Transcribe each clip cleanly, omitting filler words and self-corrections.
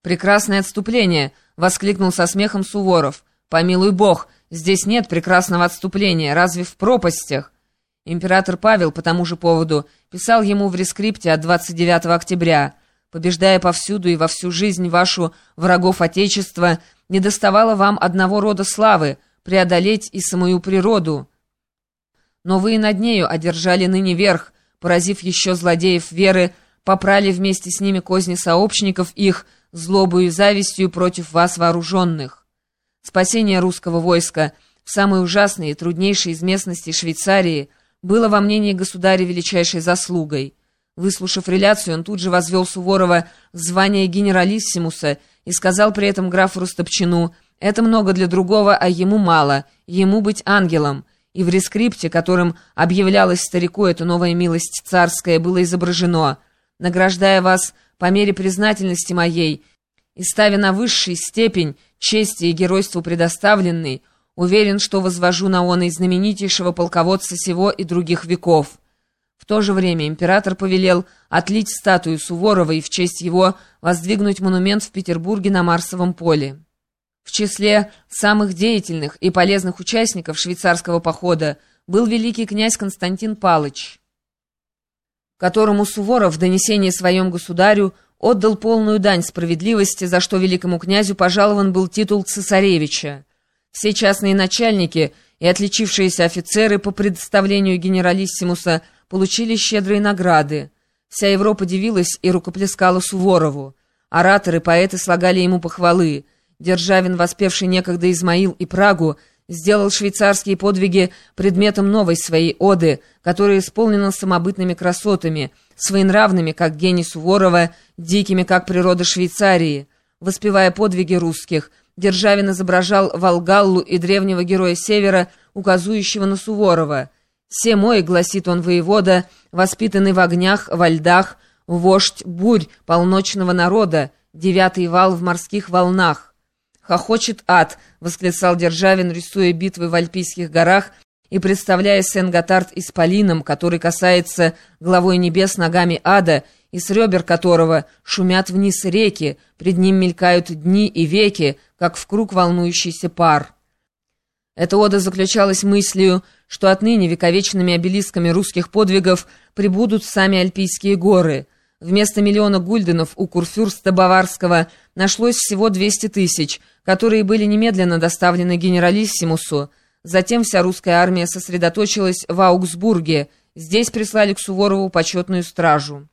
«Прекрасное отступление!» — воскликнул со смехом Суворов. «Помилуй бог, здесь нет прекрасного отступления, разве в пропастях?» Император Павел по тому же поводу писал ему в рескрипте от 29 октября: «Побеждая повсюду и во всю жизнь вашу врагов Отечества, не доставало вам одного рода славы — преодолеть и самую природу. Но вы и над нею одержали ныне верх, поразив еще злодеев веры, попрали вместе с ними козни сообщников их, злобою и завистью против вас вооруженных. Спасение русского войска в самой ужасной и труднейшей из местностей Швейцарии было во мнении государя величайшей заслугой. Выслушав реляцию, он тут же возвел Суворова в звание генералиссимуса и сказал при этом графу Растопчину: «Это много для другого, а ему мало, ему быть ангелом». И в рескрипте, которым объявлялось старику эта новая милость царская, было изображено: «Награждая вас по мере признательности моей и ставя на высший степень чести и геройству предоставленный, уверен, что возвожу на он и знаменитейшего полководца сего и других веков». В то же время император повелел отлить статую Суворова и в честь его воздвигнуть монумент в Петербурге на Марсовом поле. В числе самых деятельных и полезных участников швейцарского похода был великий князь Константин Палыч, которому Суворов в донесении своем государю отдал полную дань справедливости, за что великому князю пожалован был титул цесаревича. Все частные начальники и отличившиеся офицеры по представлению генералиссимуса получили щедрые награды. Вся Европа дивилась и рукоплескала Суворову. Ораторы, поэты слагали ему похвалы. Державин, воспевший некогда Измаил и Прагу, сделал швейцарские подвиги предметом новой своей оды, которая исполнена самобытными красотами, своенравными, как гений Суворова, дикими, как природа Швейцарии. Воспевая подвиги русских, Державин изображал Волгаллу и древнего героя Севера, указующего на Суворова. «Се мой, — гласит он, воевода, воспитанный в огнях, во льдах, вождь бурь полночного народа, девятый вал в морских волнах». «Хохочет ад!» — восклицал Державин, рисуя битвы в Альпийских горах и представляя Сен-Готард исполином, который касается главой небес ногами ада, и с ребер которого шумят вниз реки, пред ним мелькают дни и веки, как в круг волнующийся пар. Эта ода заключалась мыслью, что отныне вековечными обелисками русских подвигов прибудут сами Альпийские горы. Вместо 1 000 000 гульденов у курфюрста Баварского нашлось всего 200 000, которые были немедленно доставлены генералиссимусу. Затем вся русская армия сосредоточилась в Аугсбурге. Здесь прислали к Суворову почетную стражу.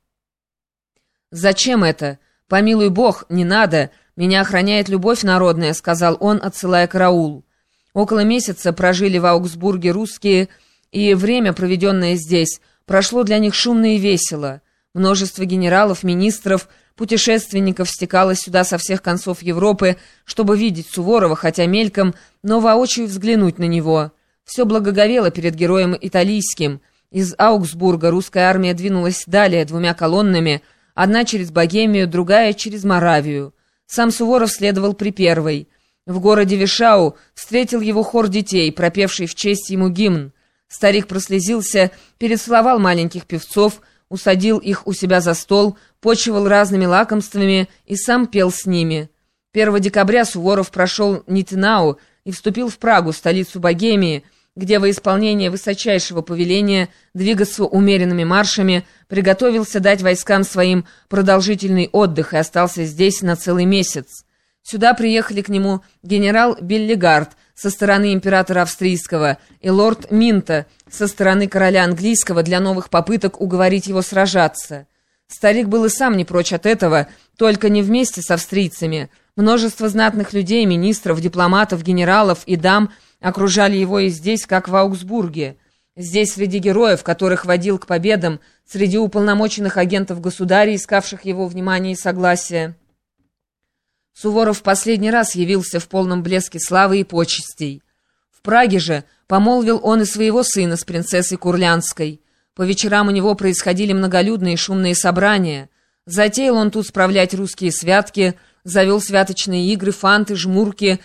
«Зачем это? Помилуй бог, не надо. Меня охраняет любовь народная», — сказал он, отсылая караул. Около месяца прожили в Аугсбурге русские, и время, проведенное здесь, прошло для них шумно и весело. Множество генералов, министров, путешественников стекалось сюда со всех концов Европы, чтобы видеть Суворова, хотя мельком, но воочию взглянуть на него. Все благоговело перед героем италийским. Из Аугсбурга русская армия двинулась далее 2 колоннами, одна через Богемию, другая через Моравию. Сам Суворов следовал при первой. В городе Вишау встретил его хор детей, пропевший в честь ему гимн. Старик прослезился, перецеловал маленьких певцов, усадил их у себя за стол, почивал разными лакомствами и сам пел с ними. 1 декабря Суворов прошел Нитенау и вступил в Прагу, столицу Богемии, где во исполнение высочайшего повеления двигаться умеренными маршами приготовился дать войскам своим продолжительный отдых и остался здесь на целый месяц. Сюда приехали к нему генерал Беллигард со стороны императора австрийского и лорд Минта со стороны короля английского для новых попыток уговорить его сражаться. Старик был и сам не прочь от этого, только не вместе с австрийцами. Множество знатных людей, министров, дипломатов, генералов и дам окружали его и здесь, как в Аугсбурге. Здесь, среди героев, которых водил к победам, среди уполномоченных агентов государя, искавших его внимания и согласия, Суворов в последний раз явился в полном блеске славы и почестей. В Праге же помолвил он и своего сына с принцессой Курлянской. По вечерам у него происходили многолюдные шумные собрания. Затеял он тут справлять русские святки, завел святочные игры, фанты, жмурки,